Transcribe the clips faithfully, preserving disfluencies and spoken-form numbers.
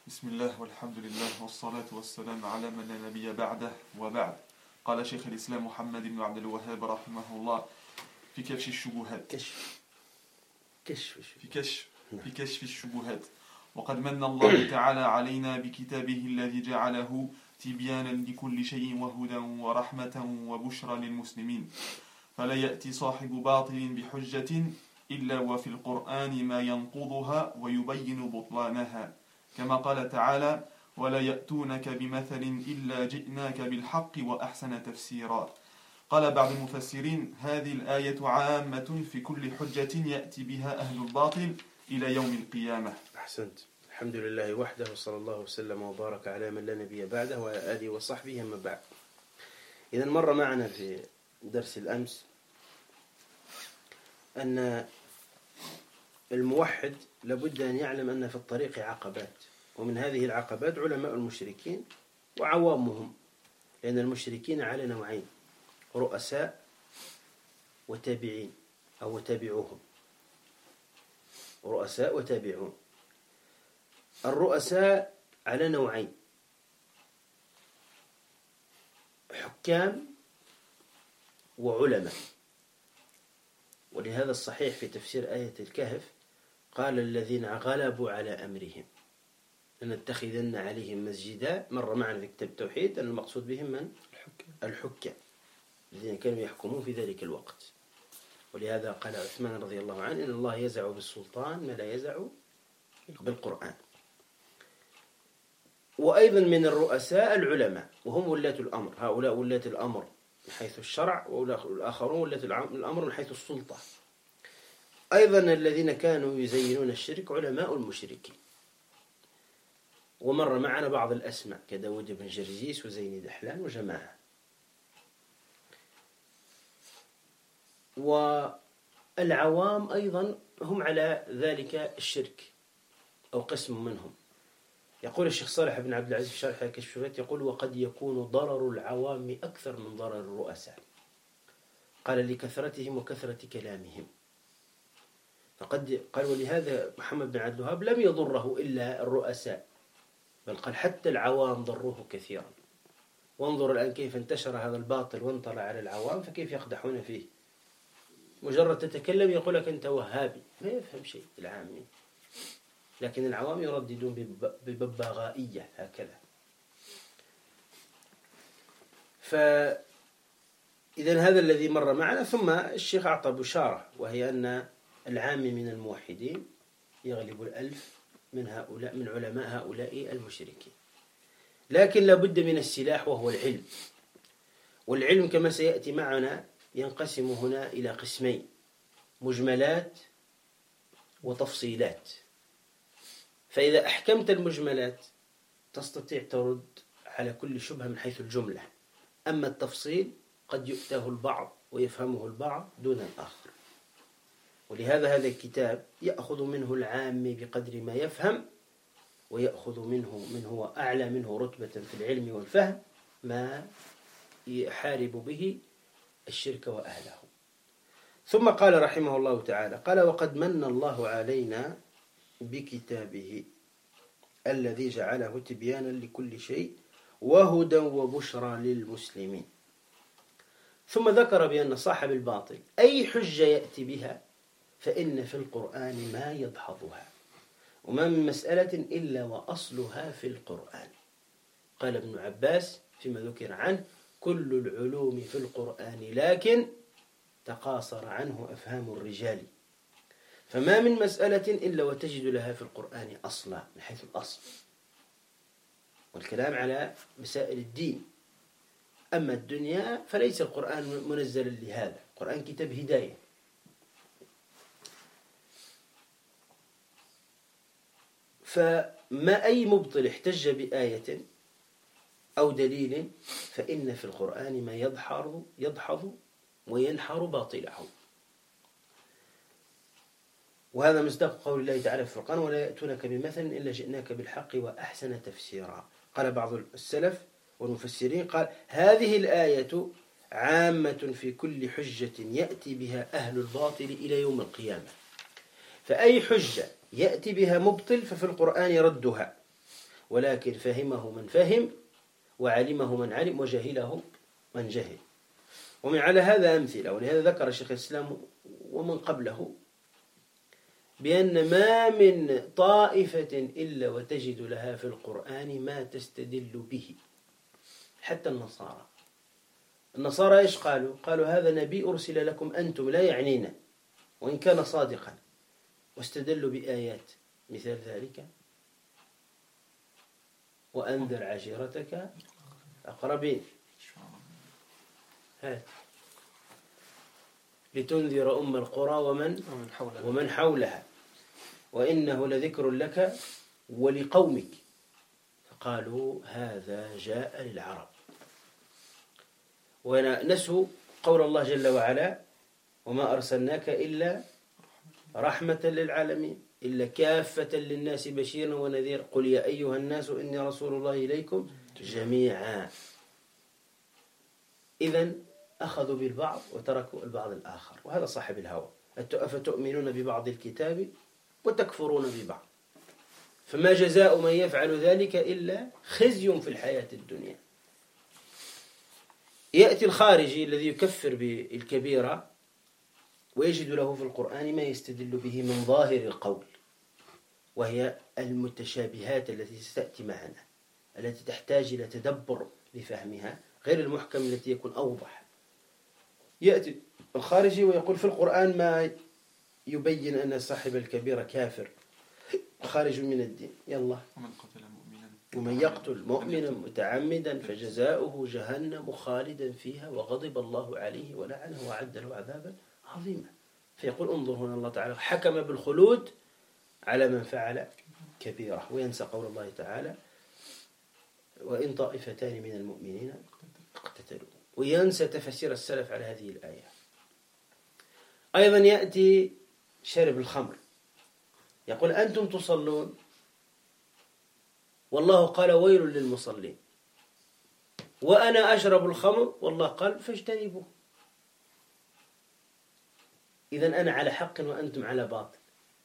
بسم الله والحمد لله والصلاة والسلام على من لا نبي بعده وبعد. قال شيخ الإسلام محمد بن عبد الوهاب رحمه الله في كشف الشبهات كشف كشف في كشف في كشف الشبهات وقد من الله تعالى علينا بكتابه الذي جعله تبيانا لكل شيء وهدى ورحمة وبشرى للمسلمين، فلا يأتي صاحب باطل بحجة إلا وفي القرآن ما ينقضها ويبين بطلانها، كما قال تعالى: ولا يأتونك بمثل إلا جئناك بالحق وأحسن تفسيرا. قال بعض المفسرين: هذه الآية عامة في كل حجة يأتي بها أهل الباطل إلى يوم القيامة. أحسنت. الحمد لله وحده وصلى الله وسلم وبارك على من لا نبي بعده وعلى آله وصحبه أما بعد. إذا مر معنا في درس الأمس أن الموحد لابد أن يعلم أن في الطريق عقبات، ومن هذه العقبات علماء المشركين وعوامهم، لأن المشركين على نوعين: رؤساء وتابعين أو تابعوهم. رؤساء وتابعون. الرؤساء على نوعين: حكام وعلماء. ولهذا الصحيح في تفسير آية الكهف قال: الذين غلبوا على أمرهم لنتخذن عليهم مسجدا. مر معنا في كتاب التوحيد أن المقصود بهم من؟ الحكام. الحكام الذين كانوا يحكمون في ذلك الوقت. ولهذا قال عثمان رضي الله عنه: إن الله يزع بالسلطان ما لا يزع بالقرآن. وأيضا من الرؤساء العلماء، وهم ولاة الأمر. هؤلاء ولاة الأمر من حيث الشرع، والآخرون ولاة الأمر من حيث السلطة. أيضا الذين كانوا يزينون الشرك علماء المشركين. ومر معنا بعض الأسماء كداود بن جرجيس وزين دحلان وجماعة. والعوام أيضا هم على ذلك الشرك أو قسم منهم. يقول الشيخ صالح بن عبد العزيز في شرح كشف الشبهات، يقول: وقد يكون ضرر العوام أكثر من ضرر الرؤساء. قال: لكثرتهم وكثرة كلامهم. فقد قال: ولهذا محمد بن عبد الوهاب لم يضره إلا الرؤساء، بل قال حتى العوام ضروه كثيرا. وانظر الآن كيف انتشر هذا الباطل وانطلع على العوام، فكيف يقدحون فيه. مجرد تتكلم يقول لك أنت وهابي، ما يفهم شيء العامي، لكن العوام يرددون بببغائية هكذا. فإذا هذا الذي مر معنا. ثم الشيخ أعطى بشارة، وهي أن العام من الموحدين يغلب الألف من هؤلاء من علماء هؤلاء المشركين. لكن لابد من السلاح وهو العلم. والعلم كما سيأتي معنا ينقسم هنا إلى قسمين: مجملات وتفصيلات. فإذا أحكمت المجملات تستطيع ترد على كل شبهة من حيث الجملة. أما التفصيل قد يؤتاه البعض ويفهمه البعض دون الآخر. ولهذا هذا الكتاب يأخذ منه العام بقدر ما يفهم، ويأخذ منه من هو أعلى منه رتبة في العلم والفهم ما يحارب به الشرك وأهله. ثم قال رحمه الله تعالى: قال: وقد من الله علينا بكتابه الذي جعله تبيانا لكل شيء وهدى وبشرى للمسلمين. ثم ذكر بأن صاحب الباطل أي حجة يأتي بها فإن في القرآن ما يدحضها، وما من مسألة إلا وأصلها في القرآن. قال ابن عباس فيما ذكر عنه: كل العلوم في القرآن لكن تقاصر عنه أفهام الرجال. فما من مسألة إلا وتجد لها في القرآن أصلا من حيث الأصل، والكلام على مسائل الدين. أما الدنيا فليس القرآن منزلا لهذا، القرآن كتاب هداية. فما أي مبطل احتج بآية أو دليل فإن في القرآن ما يدحض يدحض وينحر باطله. وهذا مصداق قول الله تعالى في القرآن: ولا يأتونك بمثل إلا جئناك بالحق وأحسن تفسيرا. قال بعض السلف والمفسرين: قال: هذه الآية عامة في كل حجة يأتي بها أهل الباطل إلى يوم القيامة. فأي حجة يأتي بها مبطل ففي القرآن ردها، ولكن فهمه من فهم وعلمه من علم وجهله من جهل. ومن على هذا أمثلة، ولهذا ذكر الشيخ الإسلام ومن قبله بأن ما من طائفة إلا وتجد لها في القرآن ما تستدل به، حتى النصارى. النصارى إيش قالوا؟ قالوا هذا نبي أرسل لكم أنتم لا يعنينا، وإن كان صادقا، واستدلوا بآيات مثال ذلك وأنذر عشيرتك أقربين، هات لتنذر أم القرى ومن ومن حولها وإنه لذكر لك ولقومك. فقالوا هذا جاء للعرب، ونسوا قول الله جل وعلا وما أرسلناك إلا رحمة للعالمين إلا كافة للناس بشيرا ونذير قل يا أيها الناس إني رسول الله إليكم جميعا. إذن أخذوا بالبعض وتركوا البعض الآخر، وهذا صاحب الهوى. أفتؤمنون ببعض الكتاب وتكفرون ببعض، فما جزاء من يفعل ذلك إلا خزي في الحياة الدنيا. يأتي الخارجي الذي يكفر بالكبيرة ويجد له في القرآن ما يستدل به من ظاهر القول، وهي المتشابهات التي ستأتي معنا، التي تحتاج إلى تدبر لفهمها، غير المحكم التي يكون أوضح. يأتي الخارجي ويقول في القرآن ما يبين أن صاحب الكبيرة كافر خارج من الدين، يلا ومن يقتل مؤمنا متعمدا فجزاؤه جهنم خالدا فيها وغضب الله عليه ولعنه وأعد له عذابا عظيما. فيقول انظر هنا الله تعالى حكم بالخلود على من فعل كبيرة، وينسى قول الله تعالى وإن طائفتان من المؤمنين اقتتلوا، وينسى تفسير السلف على هذه الآية. أيضا يأتي شرب الخمر، يقول أنتم تصلون والله قال ويل للمصلين، وأنا أشرب الخمر والله قال فاجتنبوه. إذن أنا على حق وأنتم على باطل.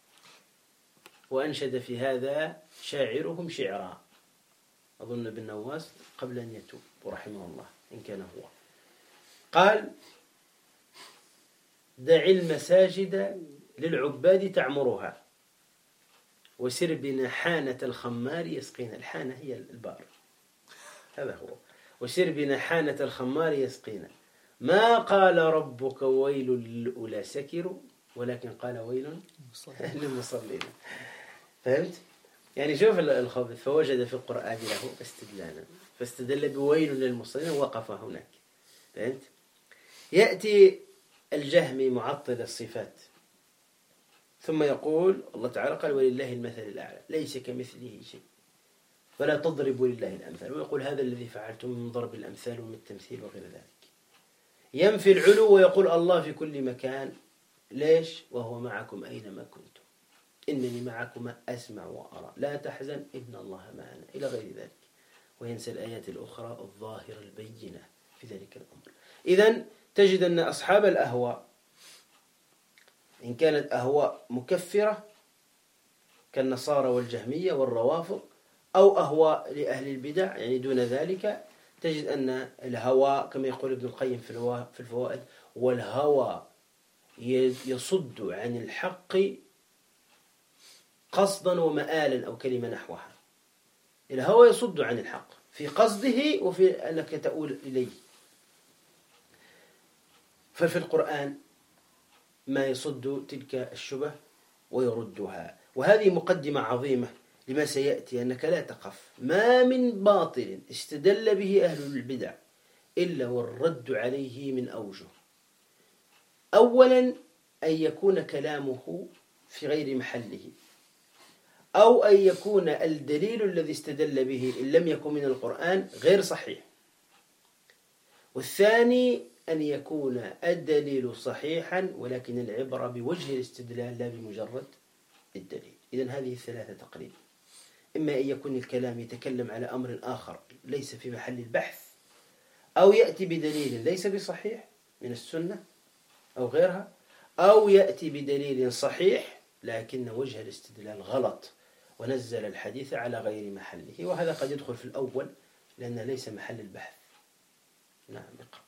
وأنشد في هذا شاعرهم شعرا، أظن ابن نواس قبل أن يتوب ورحمه الله إن كان هو، قال دع المساجد للعباد تعمرها وسر بنا حانة الخمار يسقينا. الحانة هي البار، هذا هو. وسر بنا حانة الخمار يسقينا، ما قال ربك ويل للأولى سكروا ولكن قال ويل للمصلين. فهمت؟ يعني شوف الخبث، فوجد في القرآن له استدلالا فاستدل بويل للمصلين ووقف هناك. فهمت؟ يأتي الجهمي معطل الصفات ثم يقول الله تعالى قال ولله المثل الأعلى ليس كمثله شيء فلا تضربوا لله الأمثال، ويقول هذا الذي فعلتم من ضرب الأمثال ومن التمثيل وغير ذلك. ينفي العلو ويقول الله في كل مكان، ليش؟ وهو معكم أينما كنتم إنني معكم أسمع وأرى لا تحزن إن الله معنا إلى غير ذلك. وينسى الآيات الأخرى الظاهرة البينة في ذلك الأمر. إذن تجد أن أصحاب الأهواء إن كانت أهواء مكفرة كالنصارى والجهمية والروافض، أو أهواء لأهل البدع يعني دون ذلك، تجد أن الهوى كما يقول ابن القيم في الفوائد والهوى يصد عن الحق قصدا ومآلا أو كلمة نحوها. الهوى يصد عن الحق في قصده وفي أنك تؤول إليه. ففي القرآن ما يصد تلك الشبه ويردها. وهذه مقدمة عظيمة لما سيأتي، أنك لا تخف ما من باطل استدل به أهل البدع إلا والرد عليه من أوجه. أولا أن يكون كلامه في غير محله، أو أن يكون الدليل الذي استدل به إن لم يكن من القرآن غير صحيح. والثاني أن يكون الدليل صحيحا ولكن العبرة بوجه الاستدلال لا بمجرد الدليل. إذن هذه الثلاثة تقريبا، إما أن يكون الكلام يتكلم على أمر آخر ليس في محل البحث، أو يأتي بدليل ليس بصحيح من السنة أو غيرها، أو يأتي بدليل صحيح لكن وجه الاستدلال غلط ونزل الحديث على غير محله، وهذا قد يدخل في الأول لأنه ليس محل البحث. نعم.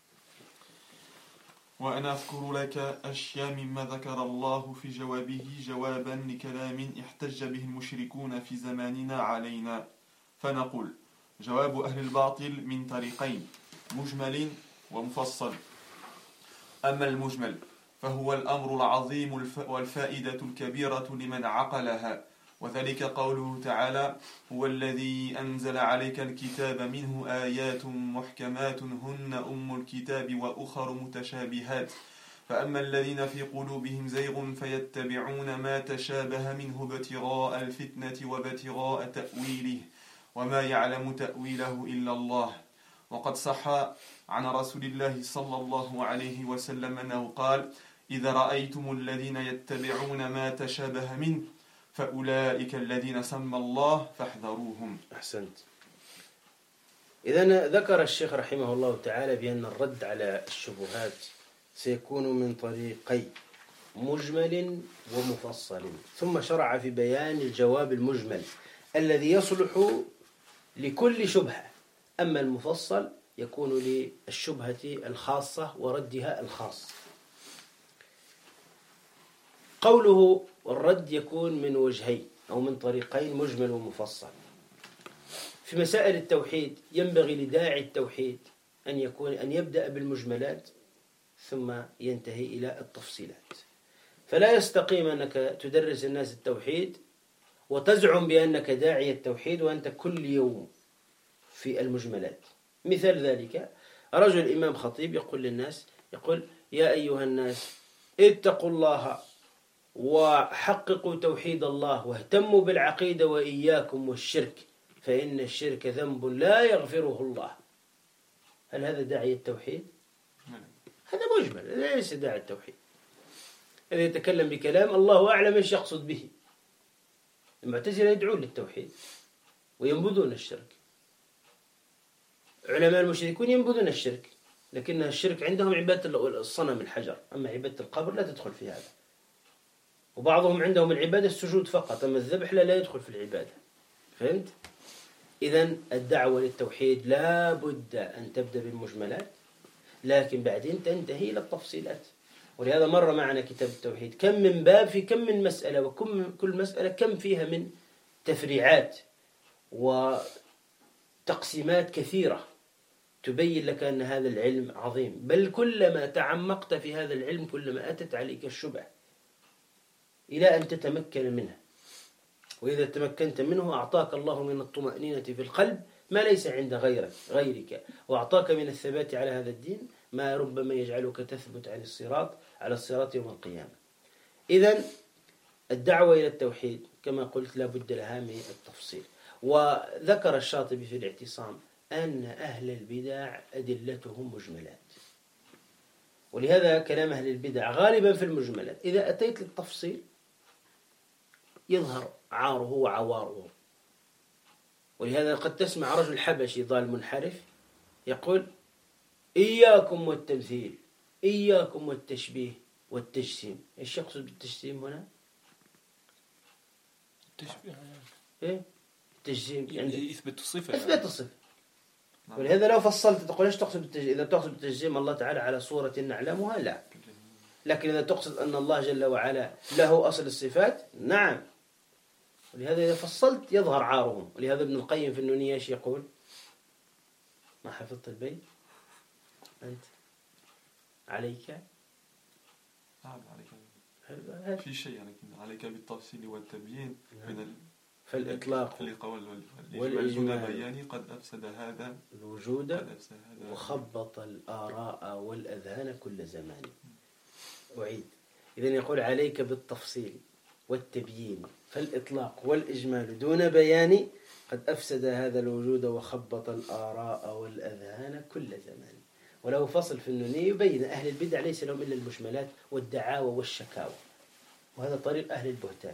وأنا أذكر لك أشياء مما ذكر الله في جوابه جوابا لكلام احتج به المشركون في زماننا علينا، فنقول: جواب أهل الباطل من طريقين: مجمل ومفصل. أما المجمل فهو الأمر العظيم والفائدة الكبيرة لمن عقلها، وذلك قوله تعالى: هو الذي أنزل عليك الكتاب منه آيات محكمات هن أم الكتاب وأخر متشابهات، فأما الذين في قلوبهم زيغ فيتبعون ما تشابه منه ابتغاء الفتنة وابتغاء تأويله وما يعلم تأويله إلا الله. وقد صح عن رسول الله صلى الله عليه وسلم أنه قال: إذا رأيتم الذين يتبعون ما تشابه منه فأولئك الذين سمى الله فاحذروهم. أحسنت. إذن ذكر الشيخ رحمه الله تعالى بأن الرد على الشبهات سيكون من طريقي: مجمل ومفصل، ثم شرع في بيان الجواب المجمل الذي يصلح لكل شبهة، أما المفصل يكون للشبهة الخاصة وردها الخاص. قوله والرد يكون من وجهين أو من طريقين: مجمل ومفصل. في مسائل التوحيد ينبغي لداعي التوحيد أن يكون أن يبدأ بالمجملات ثم ينتهي إلى التفصيلات، فلا يستقيم أنك تدرس الناس التوحيد وتزعم بأنك داعي التوحيد وأنت كل يوم في المجملات. مثال ذلك رجل إمام خطيب يقول للناس، يقول: يا أيها الناس اتقوا الله وحققوا توحيد الله واهتموا بالعقيدة وإياكم والشرك فإن الشرك ذنب لا يغفره الله. هل هذا داعي التوحيد؟ هذا مجمل، ليس داعي التوحيد. إذا يتكلم بكلام الله أعلم ايش يقصد به. المعتزلة يدعون للتوحيد وينبذون الشرك، علماء المشركون ينبذون الشرك، لكن الشرك عندهم عبادة الصنم الحجر، أما عبادة القبر لا تدخل في هذا. وبعضهم عندهم العبادة السجود فقط، أما الذبح لا, لا يدخل في العبادة. فهمت؟ إذن الدعوة للتوحيد لا بد أن تبدأ بالمجملات، لكن بعدين تنتهي إلى التفصيلات. ولهذا مر معنا كتاب التوحيد كم من باب في كم من مسألة، وكم كل مسألة كم فيها من تفريعات وتقسيمات كثيرة تبين لك أن هذا العلم عظيم، بل كلما تعمقت في هذا العلم كلما أتت عليك الشبهة إلى أن تتمكن منه. وإذا تمكنت منه أعطاك الله من الطمأنينة في القلب ما ليس عند غيرك غيرك وأعطاك من الثبات على هذا الدين ما ربما يجعلك تثبت عن الصراط على الصراط يوم القيامة. إذن الدعوة إلى التوحيد كما قلت لا بد لها من التفصيل. وذكر الشاطبي في الاعتصام أن أهل البدع أدلتهم مجملات، ولهذا كلام أهل البدع غالبا في المجملات. إذا أتيت للتفصيل يظهر عاره وعواره. ولهذا قد تسمع رجل حبشي ضال منحرف يقول: إياكم والتمثيل، إياكم والتشبيه والتجسيم. إيش يقصد بالتجسيم هنا؟ التشبيه إيه؟ التجسيم يعني يثبت الصفة، إثبات الصفة. ولهذا لو فصلت تقول إيش تقصد بالتجسيم؟ إذا تقصد بالتجسيم الله تعالى على صورة نعلمها لا، لكن إذا تقصد أن الله جل وعلا له أصل الصفات نعم. ولهذا إذا فصلت يظهر عارهم. ولهذا ابن القيم في النونية ايش يقول؟ ما حفظت البيت أنت عليك نعم عليك في شيء يعني عليك بالتفصيل والتبيين من ال... فالإطلاق والإجمال بياني قد أفسد هذا الوجود أفسد هذا وخبط الآراء والأذهان كل زمان. أعيد. إذن يقول عليك بالتفصيل والتبيين فالإطلاق والإجمال دون بيان قد أفسد هذا الوجود وخبط الآراء والأذهان كل زمان. وله فصل في النونية يبين أهل البدع ليس لهم إلا المجملات والدعاوى والشكاوى، وهذا طريق أهل البهتان.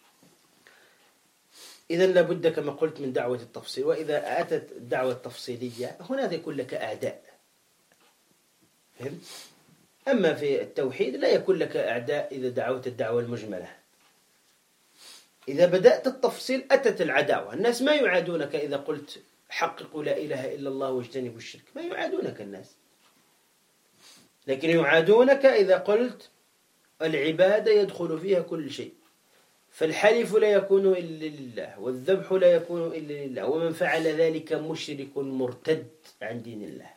إذن لابد كما قلت من دعوة التفصيل. وإذا أتت الدعوة التفصيلية هنا يكون لك أعداء. فهمت؟ أما في التوحيد لا يكون لك أعداء إذا دعوت الدعوة المجملة. إذا بدأت التفصيل أتت العداوة. الناس ما يعادونك إذا قلت حققوا لا إله إلا الله واجتنبوا الشرك، ما يعادونك الناس، لكن يعادونك إذا قلت العبادة يدخل فيها كل شيء، فالحلف لا يكون إلا لله، والذبح لا يكون إلا لله، ومن فعل ذلك مشرك مرتد عن دين الله.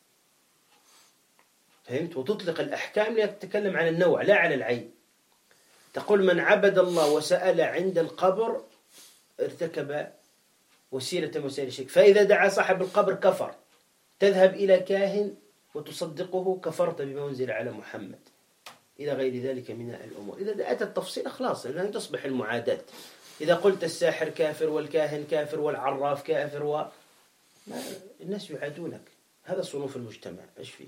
فهمت؟ وتطلق الأحكام لتتكلم عن النوع لا على العين. تقول من عبد الله وسأل عند القبر ارتكب وسيلة من وسائل الشرك، فإذا دعا صاحب القبر كفر. تذهب إلى كاهن وتصدقه كفرت بما أنزل على محمد، إلى غير ذلك من الأمور. إذا أتى التفصيل خلاص لن تصبح المعاداة. إذا قلت الساحر كافر والكاهن كافر والعراف كافر و... ما الناس يعادونك، هذا صنوف المجتمع إيش فيه؟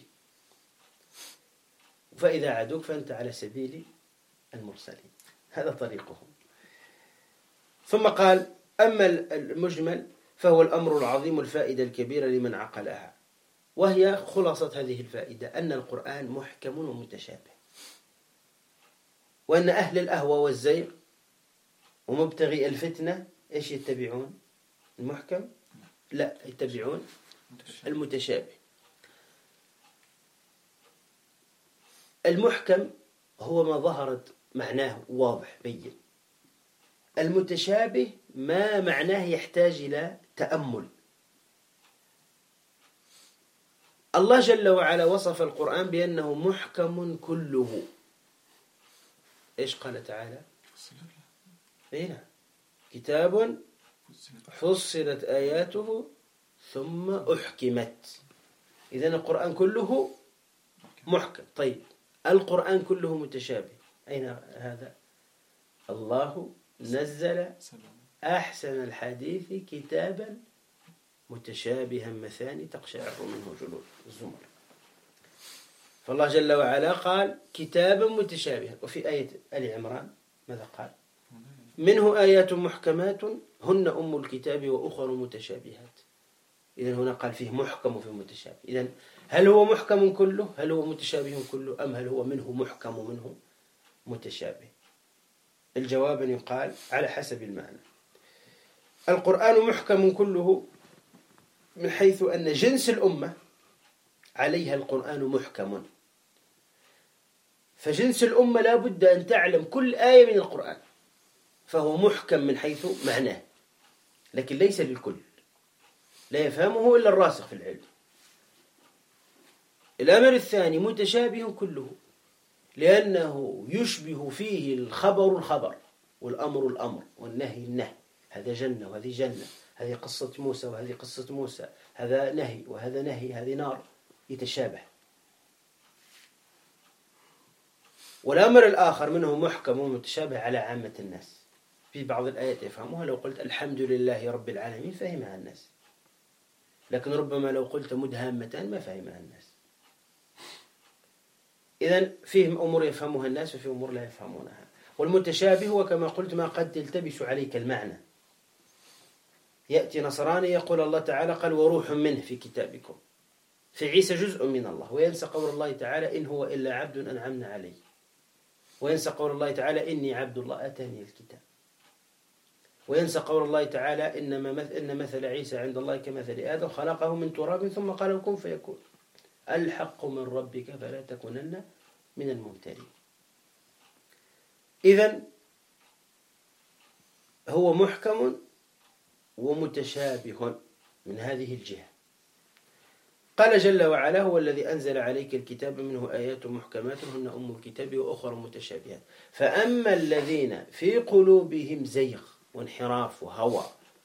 فإذا عادوك فأنت على سبيل المرسلين، هذا طريقهم. ثم قال أما المجمل فهو الأمر العظيم الفائدة الكبيرة لمن عقلها، وهي خلاصة هذه الفائدة أن القرآن محكم ومتشابه، وأن أهل الأهوى والزيغ ومبتغي الفتنة إيش يتبعون؟ المحكم؟ لا، يتبعون المتشابه. المحكم هو ما ظهرت معناه واضح بين، المتشابه ما معناه يحتاج إلى تأمل. الله جل وعلا وصف القرآن بأنه محكم كله. إيش قال تعالى؟ هنا كتاب فصلت آياته ثم أحكمت. إذن القرآن كله محكم. طيب القرآن كله متشابه، أين هذا؟ الله نزل أحسن الحديث كتابا متشابها مثاني تقشعر منه جلود الزمر. فالله جل وعلا قال كتابا متشابها. وفي آية آل عمران ماذا قال؟ منه آيات محكمات هن أم الكتاب وأخر متشابهات. إذن هنا قال فيه محكم وفيه متشابه. إذن هل هو محكم كله؟ هل هو متشابه كله؟ أم هل هو منه محكم ومنه متشابه؟ الجواب أن يقال على حسب المعنى. القرآن محكم كله من حيث أن جنس الأمة عليها القرآن محكم، فجنس الأمة لا بد أن تعلم كل آية من القرآن، فهو محكم من حيث معناه، لكن ليس للكل، لا يفهمه إلا الراسخ في العلم. الأمر الثاني متشابه كله، لأنه يشبه فيه الخبر الخبر والأمر الأمر والنهي النهي. هذا جنة وهذه جنة، هذه قصة موسى وهذه قصة موسى، هذا نهي وهذا نهي، هذه نار، يتشابه. والأمر الآخر منه محكم ومتشابه على عامة الناس. في بعض الآيات يفهموها، لو قلت الحمد لله رب العالمين فهمها الناس، لكن ربما لو قلت مدهامتان ما فهمها الناس. إذن فيهم أمور يفهمها الناس وفي أمور لا يفهمونها. والمتشابه هو كما قلت ما قد تلتبس عليك المعنى. يأتي نصراني يقول الله تعالى قال وروح منه في كتابكم، في عيسى جزء من الله، وينسى قول الله تعالى إن هو إلا عبد أنعمنا عليه، وينسى قول الله تعالى إني عبد الله أتاني الكتاب، وينسى قول الله تعالى إنما مثل إن مثل عيسى عند الله كمثل آدم خلقه من تراب ثم قال له كن فيكون، الحق من ربك فلا تكونن من الممترين. إذن هو محكم ومتشابه من هذه الجهة. قال جل وعلا هو الذي أنزل عليك الكتاب منه آيات محكمات هن أم الكتاب وأخر متشابهات، فأما الذين في قلوبهم زيغ وانحراف وهوى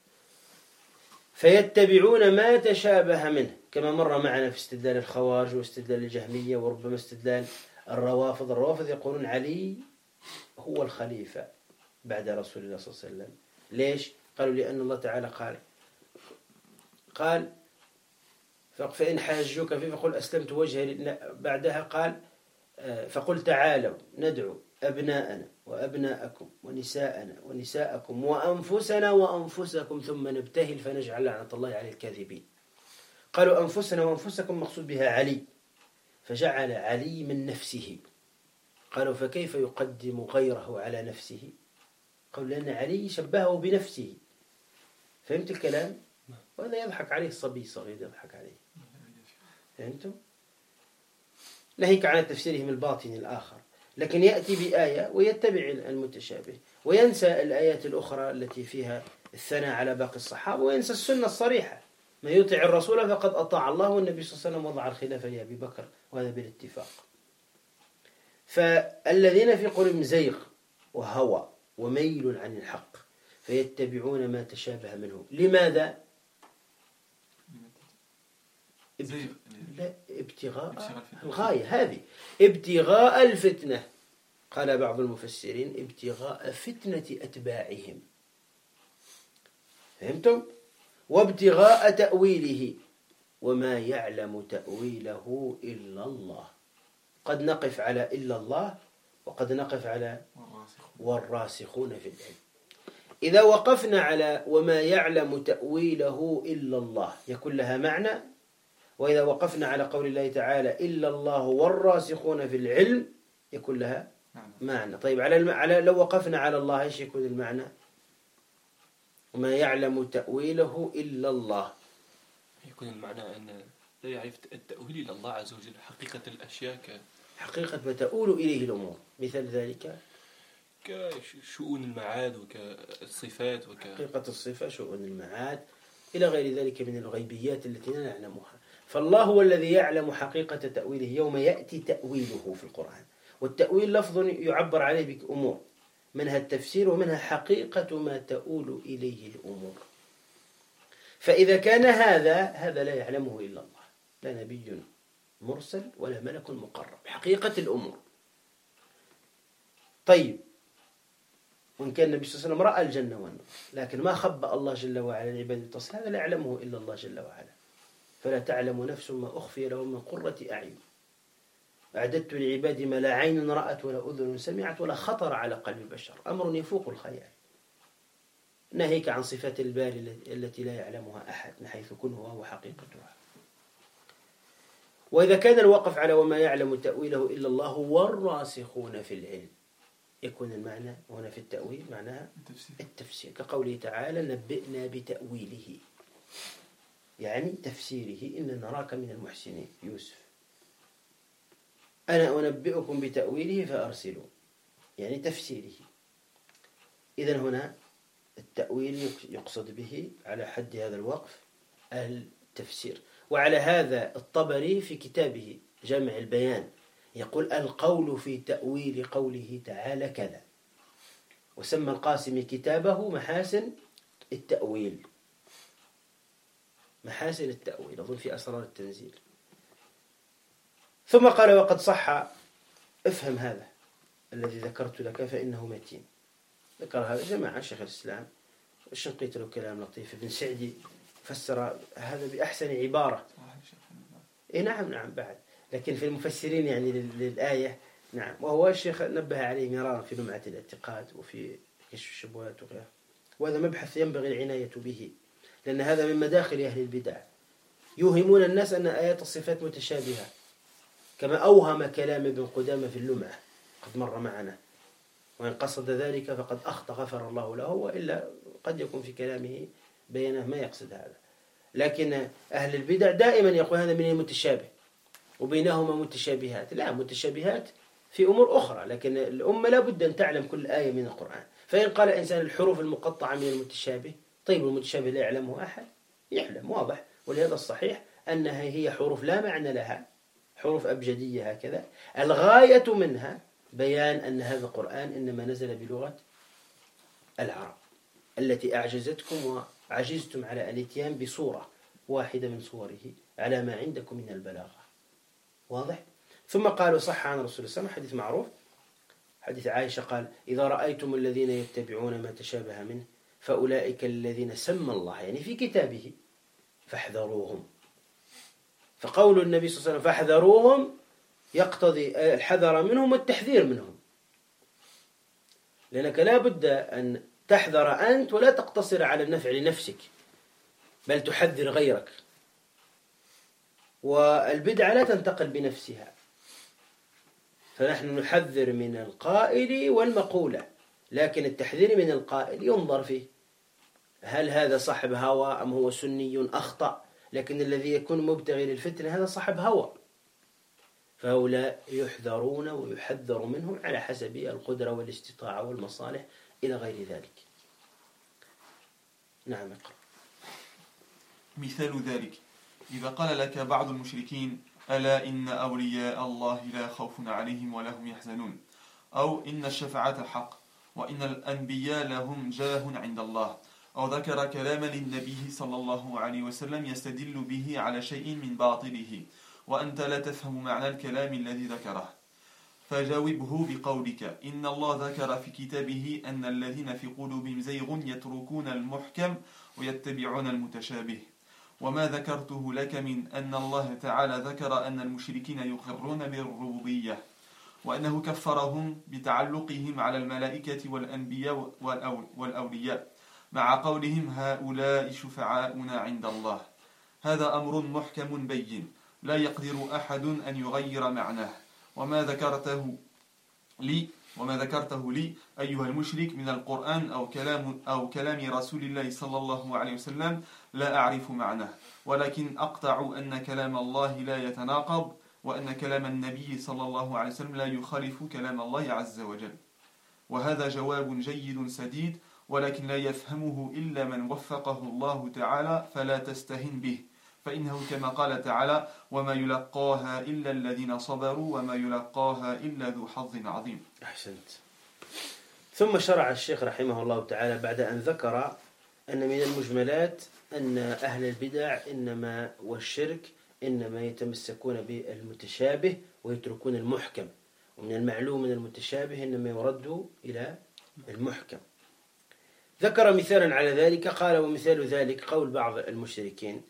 فيتبعون ما تشابه منه، كما مر معنا في استدلال الخوارج واستدلال الجهمية وربما استدلال الروافض. الروافض يقولون علي هو الخليفة بعد رسول الله صلى الله عليه وسلم. ليش؟ قالوا لأن الله تعالى قال قال فإن حاجوك فيه فقل أسلمت وجهي. بعدها قال فقل تعالوا ندعو أبناءنا وأبناءكم ونساءنا ونساءكم وأنفسنا وأنفسكم ثم نبتهل فنجعل لعنة الله على الكاذبين. قالوا أنفسنا وأنفسكم مقصود بها علي، فجعل علي من نفسه. قالوا فكيف يقدم غيره على نفسه؟ قول لأن علي شبهه بنفسه. فهمت الكلام؟ وهذا يضحك عليه الصبي الصغير، يضحك عليه. فهمتم؟ ناهيك عن تفسيرهم الباطني الآخر، لكن يأتي بآية ويتبع المتشابه وينسى الآيات الأخرى التي فيها الثناء على باقي الصحابة، وينسى السنة الصريحة: ما يطع الرسول فقد أطاع الله، والنبي صلى الله عليه وسلم وضع الخلافة لأبي بكر، وهذا بالاتفاق. فالذين في قلوبهم زيغ وهوى وميل عن الحق فيتبعون ما تشابه منه. لماذا؟ لا، ابتغاء الغاية هذه، ابتغاء الفتنة. قال بعض المفسرين: ابتغاء فتنة أتباعهم. فهمتم؟ وابتغاء تأويله، وما يعلم تأويله إلا الله. قد نقف على إلا الله، وقد نقف على والراسخون في العلم. إذا وقفنا على وما يعلم تأويله إلا الله يكون لها معنى، وإذا وقفنا على قول الله تعالى إلا الله والراسخون في العلم يكون لها معنى. طيب على الم... على لو وقفنا على الله ايش يكون المعنى؟ وما يعلم تأويله إلا الله، يكون المعنى أن لا يعرف التأويل إلا الله عز وجل، حقيقة الأشياء ك... حقيقة ما تؤول إليه الأمور. مثال ذلك كشؤون المعاد وكالصفات وك... حقيقة الصفة، شؤون المعاد، إلى غير ذلك من الغيبيات التي لا نعلمها. فالله هو الذي يعلم حقيقة تأويله يوم يأتي تأويله في القرآن. والتأويل لفظ يعبر عليه بأمور، منها التفسير ومنها حقيقة ما تؤول إليه الأمور. فإذا كان هذا هذا لا يعلمه إلا الله، لا نبي مرسل ولا ملك مقرب، حقيقة الأمور. طيب، وإن كان النبي صلى الله عليه وسلم رأى الجنة والنار، لكن ما خبأ الله جل وعلا العباد التصل، هذا لا يعلمه إلا الله جل وعلا. فلا تعلم نفس ما أخفي لهم من قرة أعين أعددت لعبادي ما لا عين رأت ولا أذن سمعت ولا خطر على قلب البشر، أمر يفوق الخيال. ناهيك عن صفات الباري التي لا يعلمها أحد من حيث كنه وهو حقيقتها. وإذا كان الوقف على وما يعلم تأويله إلا الله والراسخون في العلم، يكون المعنى هنا في التأويل معناها التفسير، كقوله تعالى: نبئنا بتأويله، يعني تفسيره، إن نراك من المحسنين يوسف. أنا أنبئكم بتأويله فأرسلوا، يعني تفسيره. إذن هنا التأويل يقصد به على حد هذا الوقف التفسير. وعلى هذا الطبري في كتابه جامع البيان يقول: القول في تأويل قوله تعالى كذا. وسمى القاسمي كتابه محاسن التأويل، محاسن التأويل، أظن في أسرار التنزيل. ثم قال: وقد صح، افهم هذا الذي ذكرت لك فإنه متين. ذكر هذا جماعة، شيخ الإسلام الشنقيطي له كلام لطيف، ابن سعدي فسر هذا بأحسن عبارة. إيه نعم نعم بعد، لكن في المفسرين يعني للآية نعم. وهو الشيخ نبه عليه مرارا في لمعة الاعتقاد وفي كشف الشبهات وغيره، وهذا مبحث ينبغي العناية به، لأن هذا من مداخل أهل البدع، يوهمون الناس أن آيات الصفات متشابهة، كما أوهم كلام ابن قدامة في اللمعة قد مر معنا. وإن قصد ذلك فقد أخطأ غفر الله له، وإلا قد يكون في كلامه بيانه ما يقصد هذا. لكن أهل البدع دائما يقول هذا من المتشابه وبينهما متشابهات. لا، متشابهات في أمور أخرى، لكن الأمة لا بد أن تعلم كل آية من القرآن. فإن قال إنسان الحروف المقطعة من المتشابه، طيب المتشابه لا يعلمه أحد؟ يعلم، واضح. ولهذا الصحيح أنها هي حروف لا معنى لها، حروف أبجدية هكذا، الغاية منها بيان أن هذا القرآن إنما نزل بلغة العرب التي أعجزتكم وعجزتم على الاتيان بصورة واحدة من صوره على ما عندكم من البلاغة، واضح. ثم قالوا: صح عن رسول الله، حديث معروف، حديث عائشة قال: إذا رأيتم الذين يتبعون ما تشابه منه فأولئك الذين سمى الله، يعني في كتابه، فاحذروهم. فقول النبي صلى الله عليه وسلم فاحذروهم يقتضي الحذر منهم والتحذير منهم، لأنك لا بد أن تحذر أنت ولا تقتصر على النفع لنفسك، بل تحذر غيرك. والبدعة لا تنتقل بنفسها، فنحن نحذر من القائل والمقولة، لكن التحذير من القائل ينظر فيه، هل هذا صاحب هوى أم هو سني أخطأ؟ لكن الذي يكون مبتغي للفتنة هذا صاحب هوى، فهؤلاء يحذرون ويحذر منهم على حسب القدرة والاستطاعة والمصالح إلى غير ذلك. نعم اقرأ. مثال ذلك إذا قال لك بعض المشركين ألا إن أولياء الله لا خوف عليهم ولا هم يحزنون، أو إن الشفاعة حق، وإن الأنبياء لهم جاه عند الله، أو ذكر كلاما للنبي صلى الله عليه وسلم يستدل به على شيء من باطله وأنت لا تفهم معنى الكلام الذي ذكره، فجاوبه بقولك إن الله ذكر في كتابه أن الذين في قلوبهم زيغ يتركون المحكم ويتبعون المتشابه، وما ذكرته لك من أن الله تعالى ذكر أن المشركين يقرون بالربوبية وأنه كفرهم بتعلقهم على الملائكة والأنبياء والأولياء مع قولهم هؤلاء شفعاؤنا عند الله، هذا أمر محكم بين لا يقدر أحد أن يغير معناه، وما ذكرته لي وما ذكرته لي أيها المشرك من القرآن أو كلام أو كلام رسول الله صلى الله عليه وسلم لا أعرف معناه، ولكن أقطع أن كلام الله لا يتناقض، وأن كلام النبي صلى الله عليه وسلم لا يخالف كلام الله عز وجل. وهذا جواب جيد سديد، ولكن لا يفهمه إلا من وفقه الله تعالى، فلا تستهن به، فإنه كما قال تعالى وما يلقاها إلا الذين صبروا وما يلقاها إلا ذو حظ عظيم. أحسنت. ثم شرع الشيخ رحمه الله تعالى بعد أن ذكر أن من المجملات أن أهل البدع إنما والشرك إنما يتمسكون بالمتشابه ويتركون المحكم، ومن المعلوم من المتشابه إنما يرد إلى المحكم. ذكر مثالا على ذلك، قال ومثال ذلك قول بعض المشركين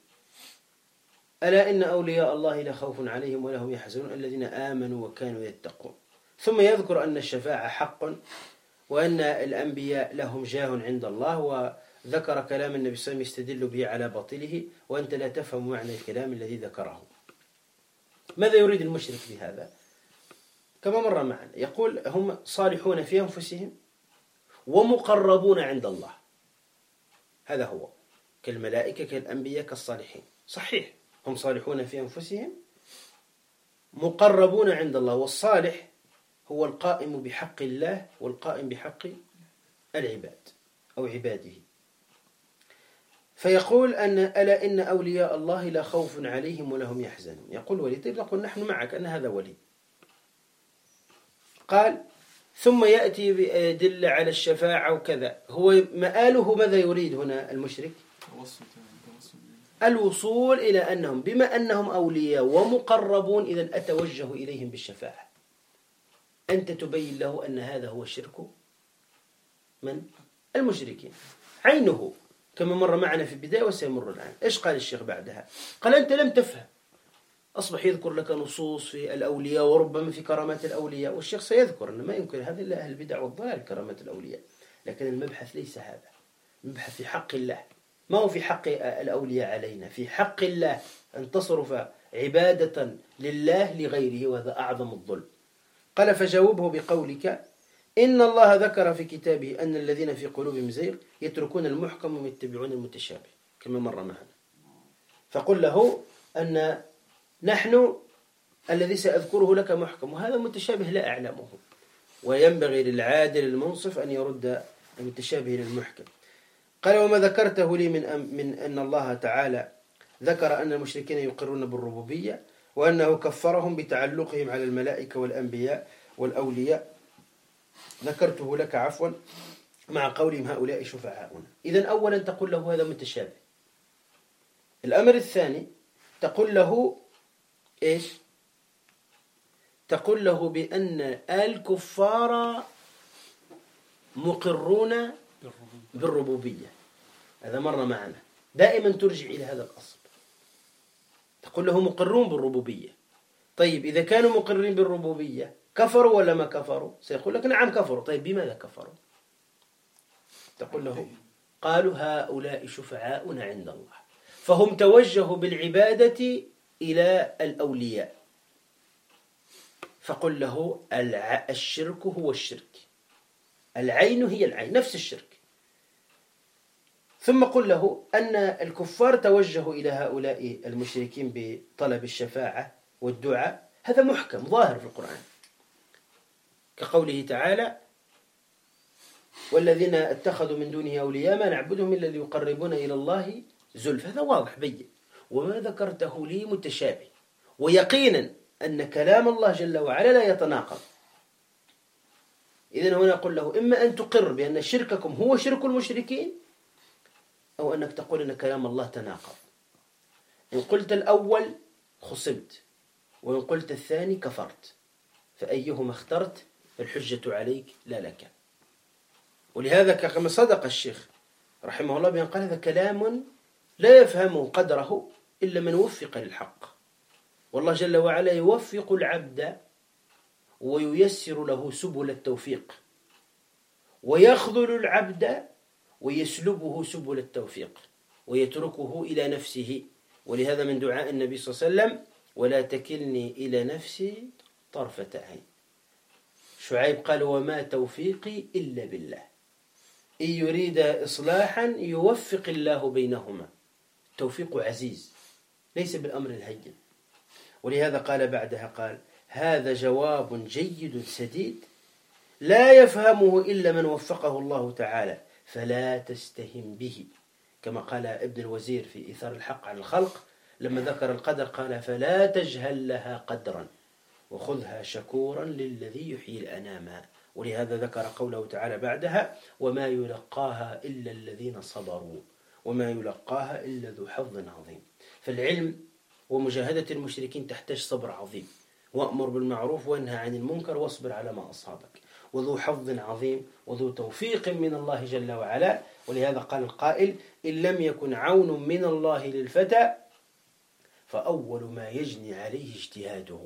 ألا إن أولياء الله لا خوف عليهم ولا هم يحزنون الذين آمنوا وكانوا يتقون، ثم يذكر أن الشفاعة حق وأن الأنبياء لهم جاه عند الله، وذكر كلام النبي صلى الله عليه وسلم يستدل به على باطله، وأنت لا تفهم معنى الكلام الذي ذكره. ماذا يريد المشرك بهذا؟ كما مر معنا يقول هم صالحون في أنفسهم ومقربون عند الله، هذا هو كالملائكة كالأنبياء كالصالحين، صحيح هم صالحون في أنفسهم مقربون عند الله، والصالح هو القائم بحق الله والقائم بحق العباد أو عباده. فيقول أن ألا إن أولياء الله لا خوف عليهم ولا هم يحزنون. يقول ولي طيب نقول نحن معك أن هذا ولي. قال ثم يأتي يدل على الشفاعة وكذا، هو مآله ماذا يريد هنا المشرك؟ الوصول إلى أنهم بما أنهم أولياء ومقربون إذن أتوجه إليهم بالشفاعة. أنت تبين له أن هذا هو الشرك من المشركين عينه، كما مر معنا في البداية وسيمر الآن. إيش قال الشيخ بعدها؟ قال أنت لم تفهم، أصبح يذكر لك نصوص في الأولياء وربما في كرامات الأولياء، والشيخ سيذكر أن ما يمكن هذا إلا أهل البدع والضلال كرامات الأولياء، لكن المبحث ليس هذا، المبحث في حق الله، ما هو في حق الأولياء علينا، في حق الله أن تصرف عبادة لله لغيره، وهذا أعظم الظلم. قال فجاوبه بقولك إن الله ذكر في كتابه أن الذين في قلوبهم زيغ يتركون المحكم ويتبعون المتشابه كما مر معنا. فقل له أن نحن الذي سأذكره لك محكم وهذا متشابه لا أعلمه، وينبغي للعادل المنصف أن يرد المتشابه للمحكم. قال وما ذكرته لي من, من أن الله تعالى ذكر أن المشركين يقرون بالربوبية وأنه كفرهم بتعلقهم على الملائكة والأنبياء والأولياء، ذكرته لك عفوا مع قولهم هؤلاء شفعاؤنا. إذن أولا تقول له هذا متشابه. الأمر الثاني تقول له إيش؟ تقول له بأن الكفار مقرون بالربوبية، هذا مر معنا، دائما ترجع إلى هذا الأصل، تقول له مقرون بالربوبية. طيب إذا كانوا مقرين بالربوبية كفروا ولا ما كفروا؟ سيقول لك نعم كفروا. طيب بماذا كفروا؟ تقول له قالوا هؤلاء شفعاؤنا عند الله، فهم توجهوا بالعبادة إلى الأولياء. فقل له الشرك هو الشرك، العين هي العين، نفس الشرك. ثم قل له أن الكفار توجهوا إلى هؤلاء المشركين بطلب الشفاعة والدعاء، هذا محكم ظاهر في القرآن، كقوله تعالى: والذين اتخذوا من دونه أولياء ما نعبدهم إلا ليقربونا إلى الله زلفى. هذا واضح بين. وما ذكرته لي متشابه، ويقينا أن كلام الله جل وعلا لا يتناقض. إذن هنا نقول له: إما أن تقر بأن شرككم هو شرك المشركين، أو أنك تقول أن كلام الله تناقض. إن قلت الأول خصمت، وإن قلت الثاني كفرت، فأيهما اخترت الحجة عليك لا لك. ولهذا كما صدق الشيخ رحمه الله بأن قال: هذا كلام لا يفهمه قدره إلا من وفق للحق، والله جل وعلا يوفق العبد وييسر له سبل التوفيق، ويخذل العبد ويسلبه سبل التوفيق، ويتركه إلى نفسه. ولهذا من دعاء النبي صلى الله عليه وسلم: ولا تكلني إلى نفسي طرفة عين. شعيب قال: وما توفيقي إلا بالله، إن يريد إصلاحا يوفق الله بينهما. التوفيق عزيز ليس بالأمر الهين. ولهذا قال بعدها قال: هذا جواب جيد سديد لا يفهمه إلا من وفقه الله تعالى، فلا تستهم به. كما قال ابن الوزير في إيثار الحق على الخلق لما ذكر القدر قال: فلا تجهل لها قدرا وخذها شكورا للذي يحيي الأنام. ولهذا ذكر قوله تعالى بعدها: وما يلقاها إلا الذين صبروا وما يلقاها إلا ذو حظ عظيم. فالعلم ومجاهدة المشركين تحتاج صبر عظيم، وأمر بالمعروف وانهى عن المنكر واصبر على ما أصابك، وذو حظ عظيم وذو توفيق من الله جل وعلا. ولهذا قال القائل: إن لم يكن عون من الله للفتى فأول ما يجني عليه اجتهاده.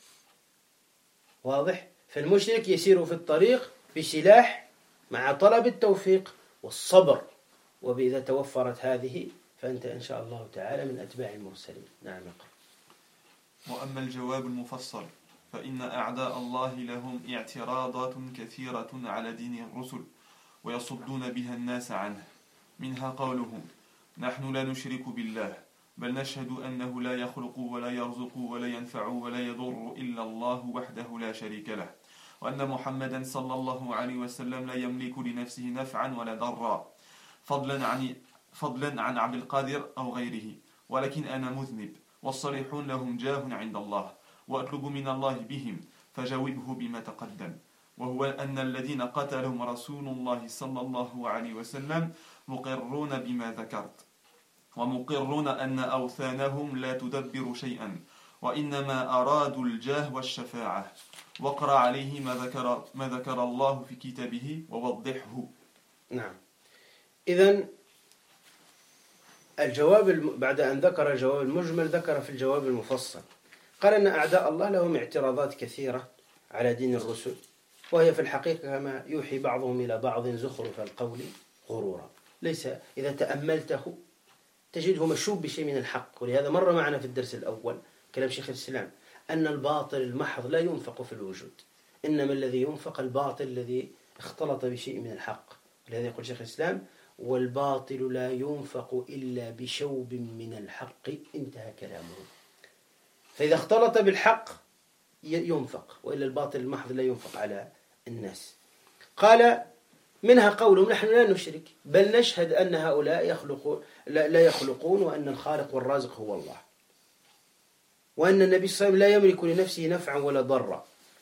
واضح؟ فالمشرك يسير في الطريق بسلاح مع طلب التوفيق والصبر، وبإذا توفرت هذه فأنت إن شاء الله تعالى من أتباع المرسلين. نعم اقرأ. وأما الجواب المفصل فإن أعداء الله لهم اعتراضات كثيرة على دين الرسل ويصدون بها الناس عنه، منها قولهم: نحن لا نشرك بالله بل نشهد أنه لا يخلق ولا يرزق ولا ينفع ولا يضر إلا الله وحده لا شريك له، وأن محمدا صلى الله عليه وسلم لا يملك لنفسه نفعا ولا ضرا، فضلا عن فضلا عن عبد القادر أو غيره، ولكن أنا مذنب والصالحون لهم جاه عند الله وأطلب من الله بهم، فجاوبه بما تقدم، وهو أن الذين قتلهم رسول الله صلى الله عليه وسلم مقرون بما ذكرت، ومقرون أن أوثانهم لا تدبر شيئا وإنما أرادوا الجاه والشفاعة، واقرأ عليه ما ذكر, ما ذكر الله في كتابه ووضحه. نعم. إذن الجواب الم... بعد أن ذكر الجواب المجمل ذكر في الجواب المفصل، قال أن أعداء الله لهم اعتراضات كثيرة على دين الرسل، وهي في الحقيقة كما يوحي بعضهم إلى بعض زخرف القول غرورا. ليس إذا تأملته تجده مشوب بشيء من الحق. ولهذا مر معنا في الدرس الأول كلام شيخ الإسلام أن الباطل المحض لا ينفق في الوجود، إنما الذي ينفق الباطل الذي اختلط بشيء من الحق. ولهذا يقول شيخ الإسلام: والباطل لا ينفق إلا بشوب من الحق، انتهى كلامه. فإذا اختلط بالحق ينفق، وإلا الباطل المحض لا ينفق على الناس. قال: منها قولهم: نحن لا نشرك بل نشهد أن هؤلاء يخلقون لا يخلقون، وأن الخالق والرازق هو الله، وأن النبي صلى الله عليه وسلم لا يملك لنفسه نفعا ولا ضرا،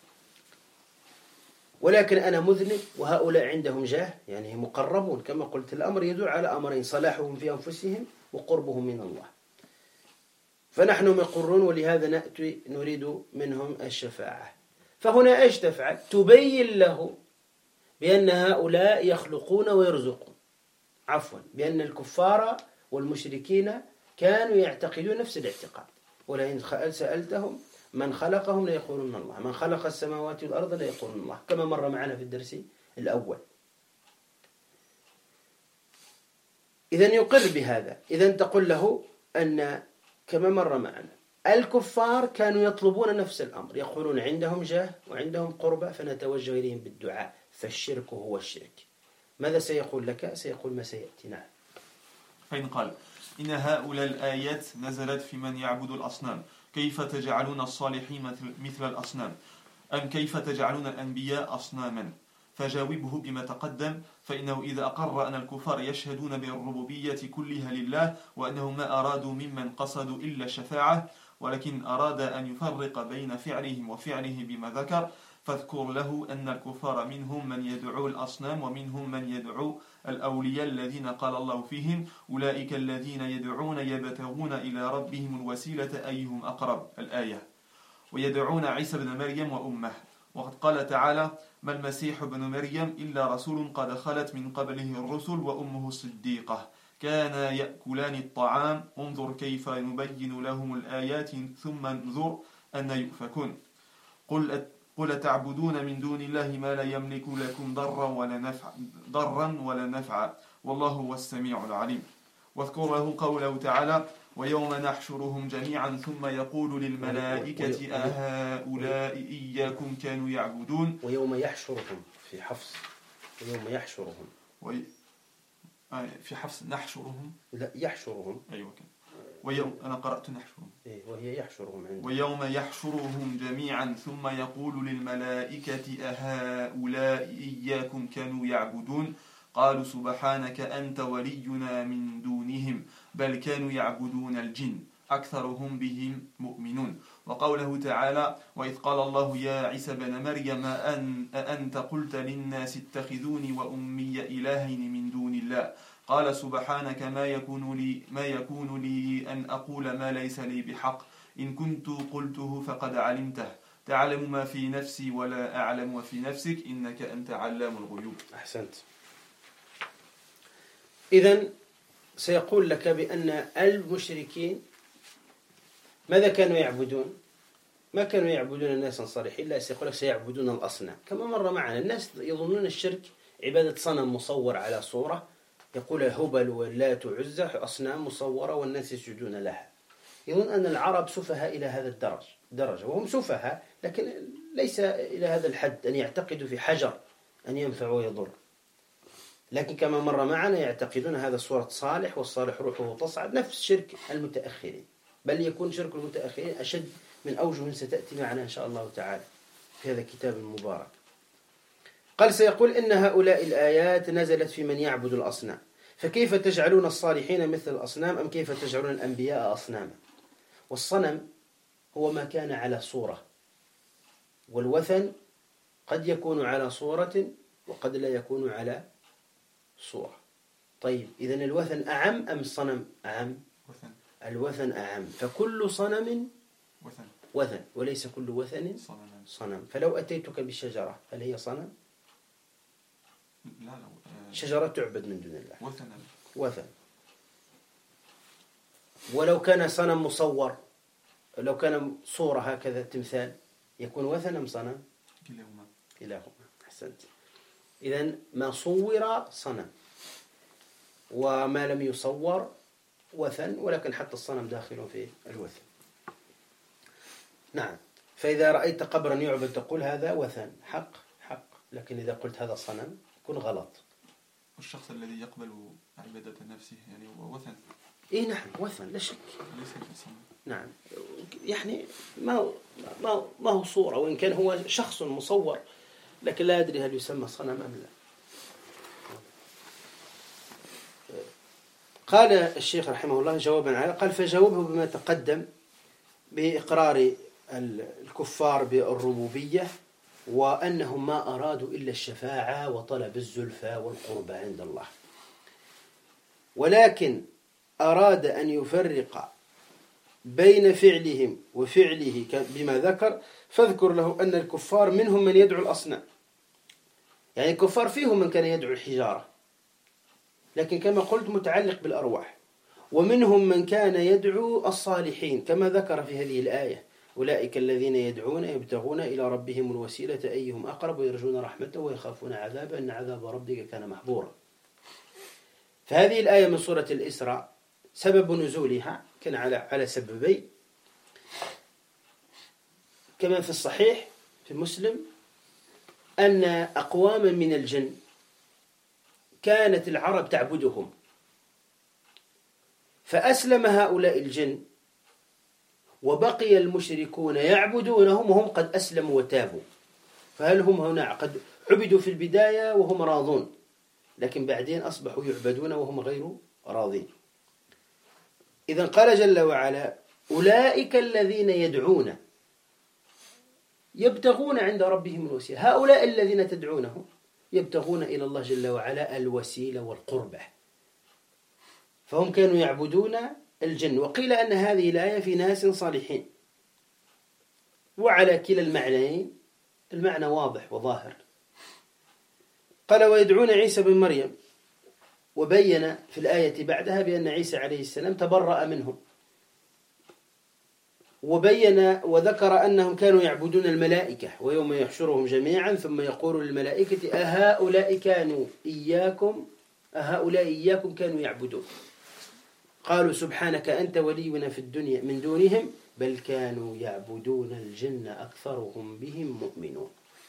ولكن أنا مذنب وهؤلاء عندهم جاه، يعني مقربون. كما قلت الأمر يدل على أمرين: صلاحهم في أنفسهم وقربهم من الله. فنحن مقرون، ولهذا نأتي نريد منهم الشفاعة. فهنا إيش تفعل؟ تبين له بأن هؤلاء يخلقون ويرزقون، عفوا بأن الكفار والمشركين كانوا يعتقدون نفس الاعتقاد. ولئن سألتهم من خلقهم لا يقولون الله، من خلق السماوات والأرض لا يقولون الله، كما مر معنا في الدرس الأول. إذن يقر بهذا. إذن تقول له أن كما مر معنا الكفار كانوا يطلبون نفس الأمر، يقولون عندهم جاه وعندهم قربة فنتوجه إليهم بالدعاء، فالشرك هو الشرك. ماذا سيقول لك؟ سيقول ما سيأتي. نعم. فإن قال إن هؤلاء الآيات نزلت في من يعبد الأصنام كيف تجعلون الصالحين مثل, مثل الأصنام أم كيف تجعلون الأنبياء أصناما؟ فجاوبه بما تقدم، فإنه إذا أقر أن الكفار يشهدون بالربوبية كلها لله وأنهم ما أرادوا ممن قصدوا إلا الشفاعة، ولكن أراد أن يفرق بين فعلهم وفعله بما ذكر، فاذكر له أن الكفار منهم من يدعو الأصنام ومنهم من يدعو الأولياء الذين قال الله فيهم أولئك الذين يدعون يبتغون إلى ربهم الوسيلة أيهم أقرب، الآية، ويدعون عيسى بن مريم وأمه. وقد قال تعالى ما المسيح ابن مريم إلا رسول قد خلت من قبله الرسل وأمه صديقة كانا يأكلان الطعام انظر كيف نبين لهم الآيات ثم انظر أن يؤفكون. قل قل تعبدون من دون الله ما لا يملك لكم ضرا ولا نفعا ضرا ولا نفعا والله هو السميع العليم. واذكر له قوله تعالى ويوم نحشرهم جميعا ثم يقول للملائكة أهؤلاء إياكم كانوا يعبدون. ويوم يحشرهم في حفص ويوم يحشرهم وي... في حفص نحشرهم لا يحشرهم أيوة كان. ويوم أنا قرأت نحشرهم إيه وهي يحشرهم عندي. ويوم يحشرهم جميعا ثم يقول للملائكة أهؤلاء إياكم كانوا يعبدون قالوا سبحانك أنت ولينا من دونهم بل كانوا يعبدون الجن أكثرهم بهم مؤمنون. وقوله تعالى وإذ قال الله يا عيسى بن مريم أن أأنت قلت للناس اتخذوني وأمي إلهين من دون الله قال سبحانك ما يكون لي ما يكون لي أن أقول ما ليس لي بحق إن كنت قلته فقد علمته تعلم ما في نفسي ولا أعلم ما في نفسك إنك أنت علام الغيوب. أحسنت. إذن سيقول لك بأن المشركين ماذا كانوا يعبدون؟ ما كانوا يعبدون الناس صالحين، لا سيقول لك سيعبدون الأصنام. كما مر معنا الناس يظنون الشرك عبادة صنم مصور على صورة، يقول هبل واللات وعزة أصنام مصورة والناس يسجدون لها. يظن أن العرب سفهاء إلى هذا الدرجة درجة وهم سفهاء، لكن ليس إلى هذا الحد أن يعتقدوا في حجر أن ينفع ويضر. لكن كما مر معنا يعتقدون هذا صورة صالح والصالح روحه تصعد، نفس شرك المتأخرين، بل يكون شرك المتأخرين أشد من أوجه ستأتي معنا إن شاء الله تعالى في هذا الكتاب المبارك. قال سيقول إن هؤلاء الآيات نزلت في من يعبد الأصنام فكيف تجعلون الصالحين مثل الأصنام أم كيف تجعلون الأنبياء أصناما؟ والصنم هو ما كان على صورة، والوثن قد يكون على صورة وقد لا يكون على صورة. طيب إذن الوثن أعم أم الصنم أعم؟ وثن. الوثن أعم، فكل صنم وثن. وثن وليس كل وثن صنم. صنم. فلو أتيتك بالشجرة هل هي صنم؟ لا لا آه. شجرة تعبد من دون الله وثن. وثن. ولو كان صنم مصور، لو كان صورة هكذا تمثال يكون وثن أم صنم؟ كلاهما. كلاهما. أحسنت. إذن ما صور صنم وما لم يصور وثن، ولكن حتى الصنم داخل في الوثن. نعم. فإذا رأيت قبرا يعبد تقول هذا وثن حق حق، لكن إذا قلت هذا صنم يكون غلط. والشخص الذي يقبل عبادة نفسه يعني هو وثن. إيه نعم وثن لا شك. ليس كصنم. نعم يعني ما ما ما هو صورة، وإن كان هو شخص مصور، لكن لا أدري هل يسمى صنم أم لا. قال الشيخ رحمه الله جوابا على قال فجاوبه بما تقدم بإقرار الكفار بالربوبية وأنهم ما أرادوا إلا الشفاعة وطلب الزلفى والقرب عند الله، ولكن أراد أن يفرق بين فعلهم وفعله بما ذكر، فاذكر له أن الكفار منهم من يدعو الأصنام، يعني الكفار فيهم من كان يدعو الحجارة، لكن كما قلت متعلق بالأرواح، ومنهم من كان يدعو الصالحين كما ذكر في هذه الآية أولئك الذين يدعون يبتغون إلى ربهم الوسيلة أيهم أقرب ويرجون رحمته ويخافون عذابه إن عذاب ربك كان محظورا. فهذه الآية من سورة الإسراء سبب نزولها كان على على سببين، كما في الصحيح في مسلم أن أقواما من الجن كانت العرب تعبدهم، فأسلم هؤلاء الجن وبقي المشركون يعبدونهم وهم قد أسلموا وتابوا. فهل هم هنا قد عبدوا في البداية وهم راضون، لكن بعدين أصبحوا يعبدون وهم غير راضين. إذن قال جل وعلا: أولئك الذين يدعون يبتغون عند ربهم الوسيلة. هؤلاء الذين تدعونهم يبتغون إلى الله جل وعلا الوسيلة والقربة، فهم كانوا يعبدون الجن. وقيل أن هذه الآية في ناس صالحين، وعلى كلا المعنيين المعنى واضح وظاهر. قال: ويدعون عيسى بن مريم، وبين في الآية بعدها بأن عيسى عليه السلام تبرأ منهم، وبين وذكر أنهم كانوا يعبدون الملائكة، ويوم يحشرهم جميعا ثم يقول للملائكة: أهؤلاء كانوا إياكم أهؤلاء إياكم كانوا يعبدون؟ قالوا: سبحانك أنت ولينا في الدنيا من دونهم بل كانوا يعبدون الجن أكثرهم بهم مؤمنون.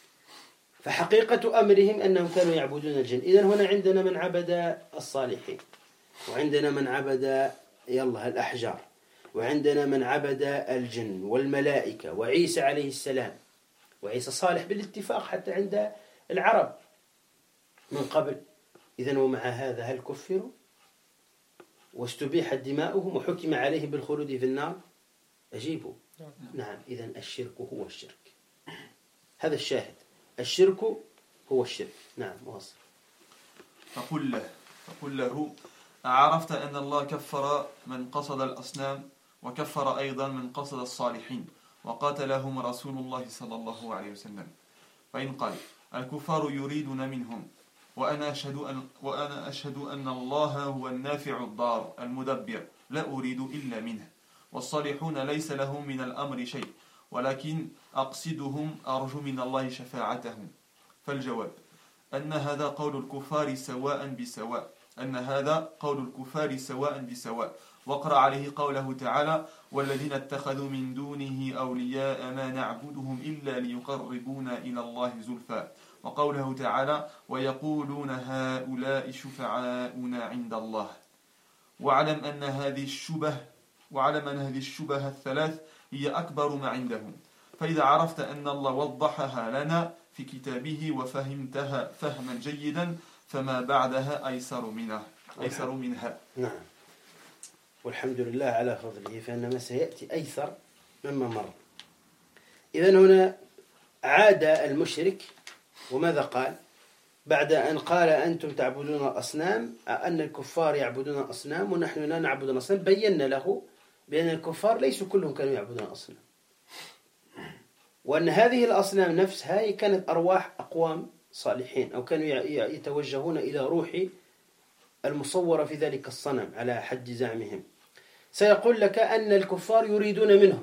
فحقيقة أمرهم أنهم كانوا يعبدون الجن. إذن هنا عندنا من عبد الصالحين، وعندنا من عبد يلا الأحجار، وعندنا من عبد الجن والملائكة وعيسى عليه السلام. وعيسى صالح بالاتفاق حتى عند العرب من قبل. إذن ومع هذا هل كفروا واستبيحت دماؤهم وحكم عليهم بالخلود في النار؟ أجيبوا نعم. إذن الشرك هو الشرك، هذا الشاهد، الشرك هو الشرك. نعم واصل. فقل له فقل له أعرفت أن الله كفر من قصد الأصنام وكفر أيضا من قصد الصالحين وقاتلهم رسول الله صلى الله عليه وسلم. فإن قال: الكفار يريدون منهم وأنا أشهد أن, وأنا أشهد أن الله هو النافع الضار المدبر لا أريد إلا منه، والصالحون ليس لهم من الأمر شيء ولكن أقصدهم أرجو من الله شفاعتهم. فالجواب أن هذا قول الكفار سواء بسواء أن هذا قول الكفار سواء بسواء واقرأ عليه قوله تعالى: والذين اتخذوا من دونه أولياء ما نعبدهم إلا ليقربونا إلى الله زلفى، وقوله تعالى: ويقولون هؤلاء شفعاؤنا عند الله. واعلم أن هذه الشبه واعلم أن هذه الشبه الثلاث هي أكبر ما عندهم. فإذا عرفت أن الله وضحها لنا في كتابه وفهمتها فهما جيدا فما بعدها أيسر منها أيسر منها. نعم، والحمد لله على فضله، فإن ما سيأتي أيسر مما مر. إذن هنا عاد المشرك، وماذا قال بعد أن قال أنتم تعبدون الأصنام، أن الكفار يعبدون الأصنام ونحن لا نعبد الأصنام؟ بينا له بأن الكفار ليسوا كلهم كانوا يعبدون الأصنام، وأن هذه الأصنام نفسها كانت أرواح أقوام صالحين، أو كانوا يتوجهون إلى روح المصورة في ذلك الصنم على حد زعمهم. سيقول لك أن الكفار يريدون منهم: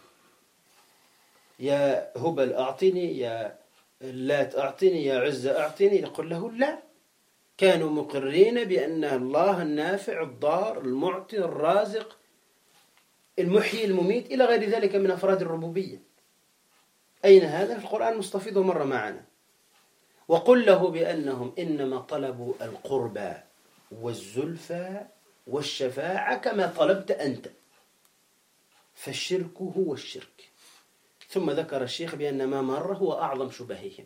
يا هبل أعطني، يا اللات أعطني، يا عزة أعطني. يقول له: لا، كانوا مقرين بأن الله النافع الضار المعطي الرازق المحيي المميت إلى غير ذلك من أفراد الربوبية. أين هذا؟ في القرآن مستفيض مرة معنا. وقل له بأنهم إنما طلبوا القربى والزلفى والشفاعة كما طلبت أنت، فالشرك هو الشرك. ثم ذكر الشيخ بأن ما مر هو أعظم شبههم.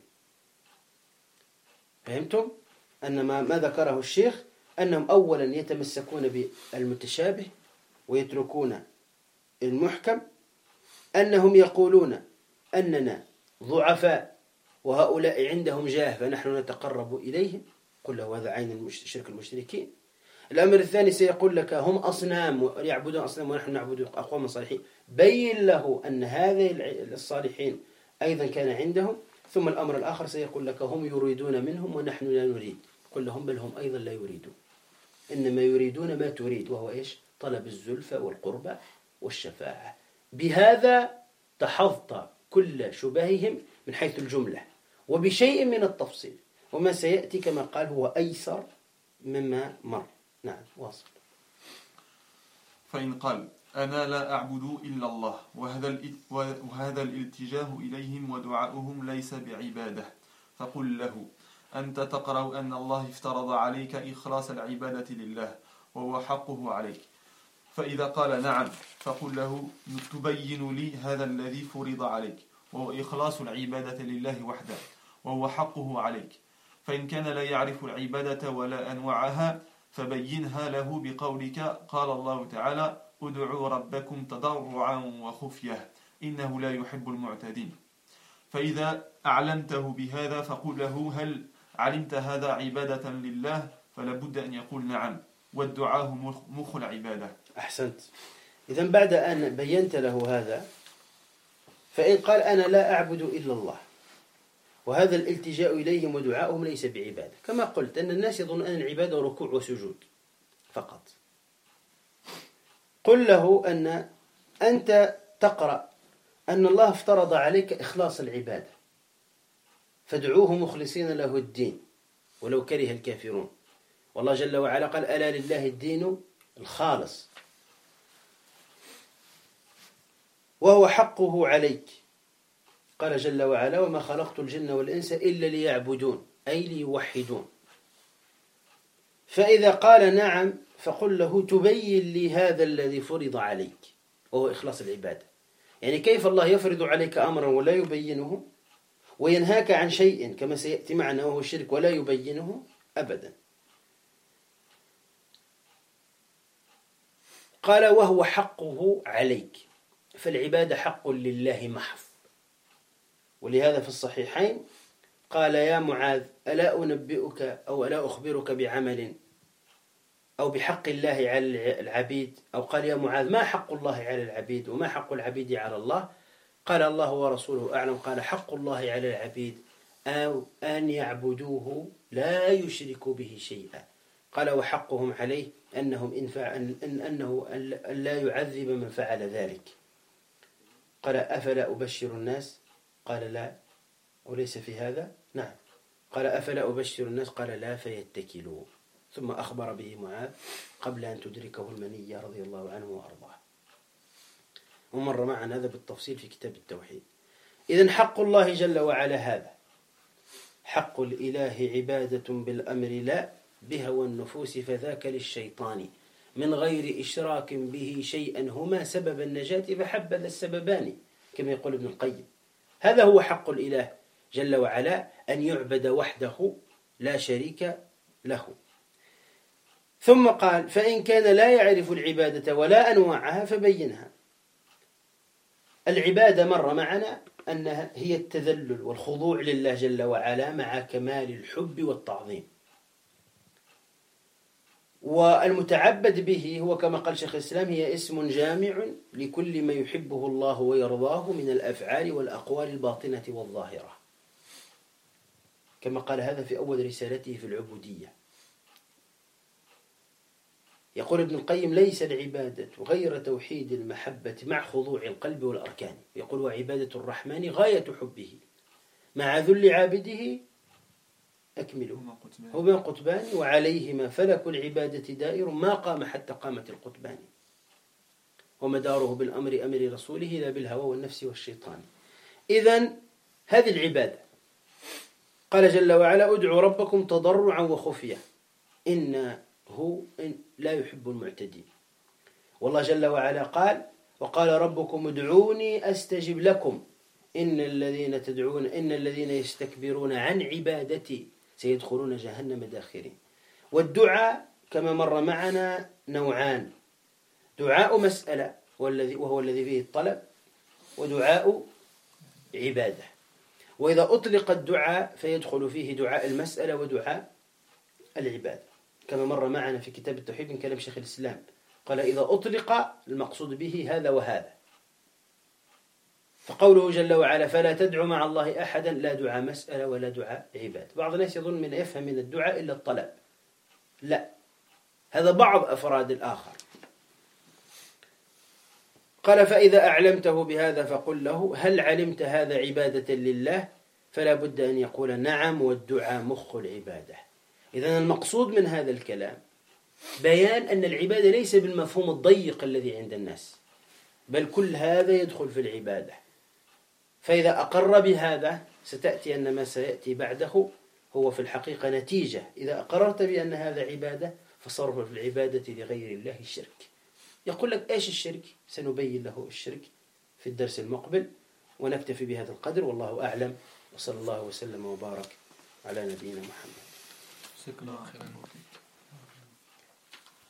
فهمتم؟ أن ما, ما ذكره الشيخ أنهم أولا يتمسكون بالمتشابه ويتركون المحكم، أنهم يقولون أننا ضعفاء وهؤلاء عندهم جاه فنحن نتقرب إليهم. قل له هذا عين شرك المشركين. الأمر الثاني سيقول لك هم أصنام يعبدون أصنام ونحن نعبد أقوام صالحين. بين له أن هذه الصالحين أيضا كان عندهم. ثم الأمر الآخر سيقول لك هم يريدون منهم ونحن لا نريد. قل لهم بل هم أيضا لا يريدون، إنما يريدون ما تريد، وهو إيش؟ طلب الزلفى والقربى والشفاعة. بهذا تحظت كل شبههم من حيث الجملة وبشيء من التفصيل، وما سيأتي كما قال هو أيسر مما مر. نعم واصل. فإن قال: أنا لا أعبد إلا الله وهذا وهذا الالتجاه إليهم ودعاؤهم ليس بعبادة، فقل له: أنت تقرأ أن الله افترض عليك إخلاص العبادة لله وهو حقه عليك. فإذا قال نعم فقل له: تبين لي هذا الذي فرض عليك وهو إخلاص العبادة لله وحده وهو حقه عليك. فإن كان لا يعرف العبادة ولا أنواعها فبينها له بقولك: قال الله تعالى: ادعوا ربكم تضرعا وخفية إنه لا يحب المعتدين. فإذا أعلمته بهذا فقل له: هل علمت هذا عبادة لله؟ فلا بد أن يقول نعم، والدعاء مخ العبادة. أحسنت. إذن بعد أن بينت له هذا، فإن قال أنا لا أعبد إلا الله، وهذا الالتجاء إليهم ودعاؤهم ليس بعبادة، كما قلت أن الناس يظنون أن العبادة ركوع وسجود فقط. قل له أن أنت تقرأ أن الله افترض عليك إخلاص العبادة، فادعوه مخلصين له الدين ولو كره الكافرون. والله جل وعلا قال: ألا لله الدين الخالص وهو حقه عليك. قال جل وعلا: وما خلقت الجن والإنس إلا ليعبدون، أي ليوحدون. فإذا قال نعم فقل له: تبين لي هذا الذي فرض عليك وهو إخلاص العبادة. يعني كيف الله يفرض عليك أمرا ولا يبينه، وينهاك عن شيء كما سيأتي معنا وهو الشرك ولا يبينه أبدا. قال: وهو حقه عليك، فالعبادة حق لله محض. ولهذا في الصحيحين قال: يا معاذ ألا أنبئك أو ألا أخبرك بعمل أو بحق الله على العبيد؟ أو قال: يا معاذ ما حق الله على العبيد وما حق العبيد على الله؟ قال: الله ورسوله أعلم. قال: حق الله على العبيد أو أن يعبدوه لا يشركوا به شيئا. قال: وحقهم عليه أنهم إن فعل أن أنه أن لا يعذب من فعل ذلك. قال: أفلا أبشر الناس؟ قال: لا. وليس في هذا؟ نعم. قال: أفلا أبشر الناس؟ قال: لا، فيتكلوا. ثم أخبر به معاذ قبل أن تدركه المنية رضي الله عنه وأرضاه. ومر معنا هذا بالتفصيل في كتاب التوحيد. إذن حق الله جل وعلا هذا، حق الإله عبادة بالأمر لا بهوى النفوس، فذاك للشيطان من غير إشراك به شيئا هما سبب النجاة، فحبذا السببان كما يقول ابن القيم. هذا هو حق الإله جل وعلا، أن يعبد وحده لا شريك له. ثم قال: فإن كان لا يعرف العبادة ولا أنواعها فبينها. العبادة مر معنا أنها هي التذلل والخضوع لله جل وعلا مع كمال الحب والتعظيم، والمتعبد به هو كما قال شيخ الإسلام هي اسم جامع لكل ما يحبه الله ويرضاه من الأفعال والأقوال الباطنة والظاهرة، كما قال هذا في أول رسالته في العبودية. يقول ابن القيم: ليس العبادة غير توحيد المحبة مع خضوع القلب والأركان. يقول: وعبادة الرحمن غاية حبه مع ذل عابده أكمله هما قطبان وعليهما فلك العبادة دائر ما قام حتى قامت القطبان، ومداره بالأمر أمر رسوله لا بالهوى والنفس والشيطان. إذن هذه العبادة. قال جل وعلا: ادعوا ربكم تضرعا وخفية إنه إن لا يحب المعتدين. والله جل وعلا قال: وقال ربكم ادعوني أستجب لكم إن الذين تدعون إن الذين يستكبرون عن عبادتي سيدخلون جهنم داخرين. والدعاء كما مر معنا نوعان: دعاء مسألة وهو الذي فيه الطلب، ودعاء عبادة. وإذا أطلق الدعاء فيدخل فيه دعاء المسألة ودعاء العبادة، كما مر معنا في كتاب التوحيد من كلام شيخ الإسلام. قال: إذا أطلق المقصود به هذا وهذا. فقوله جل وعلا: فلا تدعو مع الله أحدا، لا دعاء مسألة ولا دعاء عبادة. بعض الناس يظن من يفهم من الدعاء إلا الطلب، لا، هذا بعض أفراد الآخر. قال: فإذا أعلمته بهذا فقل له: هل علمت هذا عبادة لله؟ فلا بد أن يقول نعم، والدعاء مخ العبادة. إذن المقصود من هذا الكلام بيان أن العبادة ليس بالمفهوم الضيق الذي عند الناس، بل كل هذا يدخل في العبادة. فإذا أقر بهذا ستأتي أن ما سيأتي بعده هو في الحقيقة نتيجة. إذا أقررت بأن هذا عبادة فصرف العبادة لغير الله الشرك. يقول لك إيش الشرك؟ سنبين له الشرك في الدرس المقبل، ونكتفي بهذا القدر، والله أعلم، وصلى الله وسلم وبارك على نبينا محمد. جزاك الله خيرا.